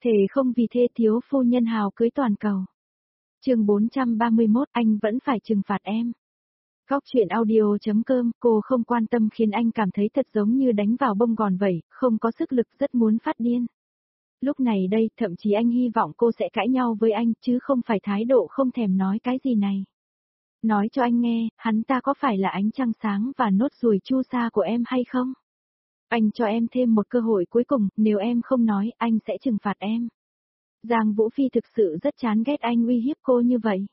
Thề không vì thê thiếu phu nhân hào cưới toàn cầu. Chương 431, anh vẫn phải trừng phạt em. Góc chuyện audio.com, cô không quan tâm khiến anh cảm thấy thật giống như đánh vào bông gòn vậy, không có sức lực, rất muốn phát điên. Lúc này đây, thậm chí anh hy vọng cô sẽ cãi nhau với anh, chứ không phải thái độ không thèm nói cái gì này. Nói cho anh nghe, hắn ta có phải là ánh trăng sáng và nốt ruồi chu sa của em hay không? Anh cho em thêm một cơ hội cuối cùng, nếu em không nói, anh sẽ trừng phạt em. Giang Vũ Phi thực sự rất chán ghét anh uy hiếp cô như vậy.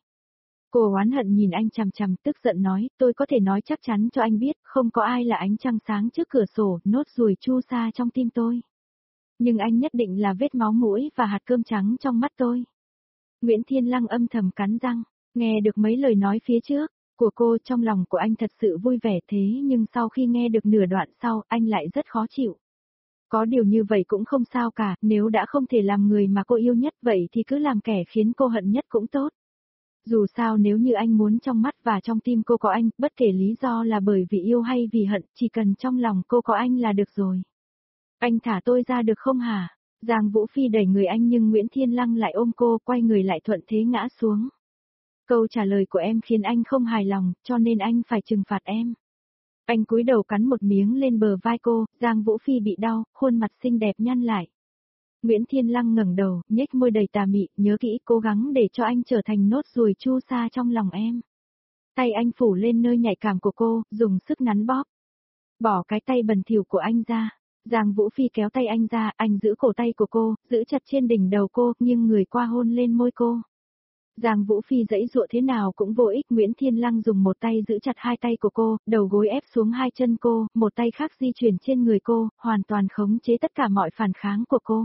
Cô oán hận nhìn anh chằm chằm, tức giận nói, tôi có thể nói chắc chắn cho anh biết, không có ai là ánh trăng sáng trước cửa sổ, nốt ruồi chu sa trong tim tôi. Nhưng anh nhất định là vết máu mũi và hạt cơm trắng trong mắt tôi. Nguyễn Thiên Lăng âm thầm cắn răng, nghe được mấy lời nói phía trước của cô, trong lòng của anh thật sự vui vẻ, thế nhưng sau khi nghe được nửa đoạn sau, anh lại rất khó chịu. Có điều như vậy cũng không sao cả, nếu đã không thể làm người mà cô yêu nhất vậy thì cứ làm kẻ khiến cô hận nhất cũng tốt. Dù sao nếu như anh muốn trong mắt và trong tim cô có anh, bất kể lý do là bởi vì yêu hay vì hận, chỉ cần trong lòng cô có anh là được rồi. Anh thả tôi ra được không hả? Giang Vũ Phi đẩy người anh nhưng Nguyễn Thiên Lăng lại ôm cô, quay người lại thuận thế ngã xuống. Câu trả lời của em khiến anh không hài lòng, cho nên anh phải trừng phạt em. Anh cúi đầu cắn một miếng lên bờ vai cô, Giang Vũ Phi bị đau, khuôn mặt xinh đẹp nhăn lại. Nguyễn Thiên Lăng ngẩng đầu, nhếch môi đầy tà mị, nhớ kỹ, cố gắng để cho anh trở thành nốt ruồi chu sa trong lòng em. Tay anh phủ lên nơi nhạy cảm của cô, dùng sức nắn bóp. Bỏ cái tay bẩn thỉu của anh ra. Giang Vũ Phi kéo tay anh ra, anh giữ cổ tay của cô, giữ chặt trên đỉnh đầu cô, nghiêng người qua hôn lên môi cô. Giang Vũ Phi giãy giụa thế nào cũng vô ích, Nguyễn Thiên Lăng dùng một tay giữ chặt hai tay của cô, đầu gối ép xuống hai chân cô, một tay khác di chuyển trên người cô, hoàn toàn khống chế tất cả mọi phản kháng của cô.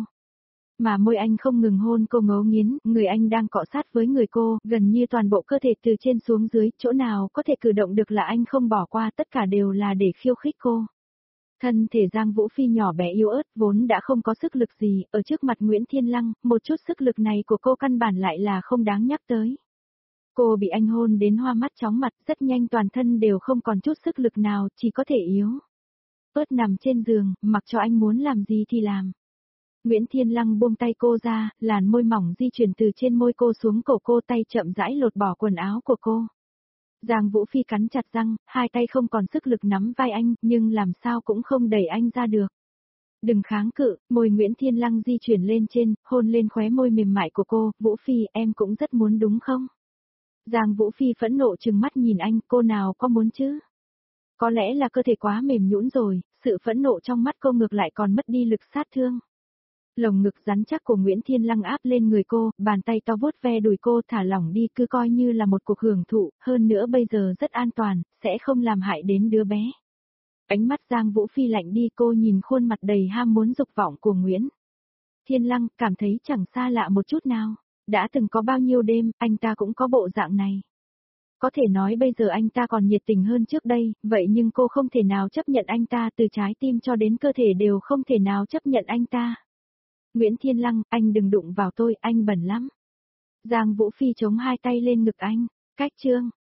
Mà môi anh không ngừng hôn cô ngấu nghiến, người anh đang cọ sát với người cô, gần như toàn bộ cơ thể từ trên xuống dưới, chỗ nào có thể cử động được là anh không bỏ qua, tất cả đều là để khiêu khích cô. Thân thể Giang Vũ Phi nhỏ bé yếu ớt, vốn đã không có sức lực gì, ở trước mặt Nguyễn Thiên Lăng, một chút sức lực này của cô căn bản lại là không đáng nhắc tới. Cô bị anh hôn đến hoa mắt chóng mặt, rất nhanh toàn thân đều không còn chút sức lực nào, chỉ có thể yếu ớt nằm trên giường, mặc cho anh muốn làm gì thì làm. Nguyễn Thiên Lăng buông tay cô ra, làn môi mỏng di chuyển từ trên môi cô xuống cổ cô, tay chậm rãi lột bỏ quần áo của cô. Giang Vũ Phi cắn chặt răng, hai tay không còn sức lực nắm vai anh, nhưng làm sao cũng không đẩy anh ra được. Đừng kháng cự, môi Nguyễn Thiên Lăng di chuyển lên trên, hôn lên khóe môi mềm mại của cô, Vũ Phi, em cũng rất muốn đúng không? Giang Vũ Phi phẫn nộ trừng mắt nhìn anh, cô nào có muốn chứ? Có lẽ là cơ thể quá mềm nhũn rồi, sự phẫn nộ trong mắt cô ngược lại còn mất đi lực sát thương. Lồng ngực rắn chắc của Nguyễn Thiên Lăng áp lên người cô, bàn tay to vuốt ve đùi cô, thả lỏng đi, cứ coi như là một cuộc hưởng thụ, hơn nữa bây giờ rất an toàn, sẽ không làm hại đến đứa bé. Ánh mắt Giang Vũ Phi lạnh đi, cô nhìn khuôn mặt đầy ham muốn dục vọng của Nguyễn Thiên Lăng, cảm thấy chẳng xa lạ một chút nào. Đã từng có bao nhiêu đêm, anh ta cũng có bộ dạng này. Có thể nói bây giờ anh ta còn nhiệt tình hơn trước đây, vậy nhưng cô không thể nào chấp nhận anh ta, từ trái tim cho đến cơ thể đều không thể nào chấp nhận anh ta. Nguyễn Thiên Lăng, anh đừng đụng vào tôi, anh bẩn lắm. Giang Vũ Phi chống hai tay lên ngực anh, cách chương.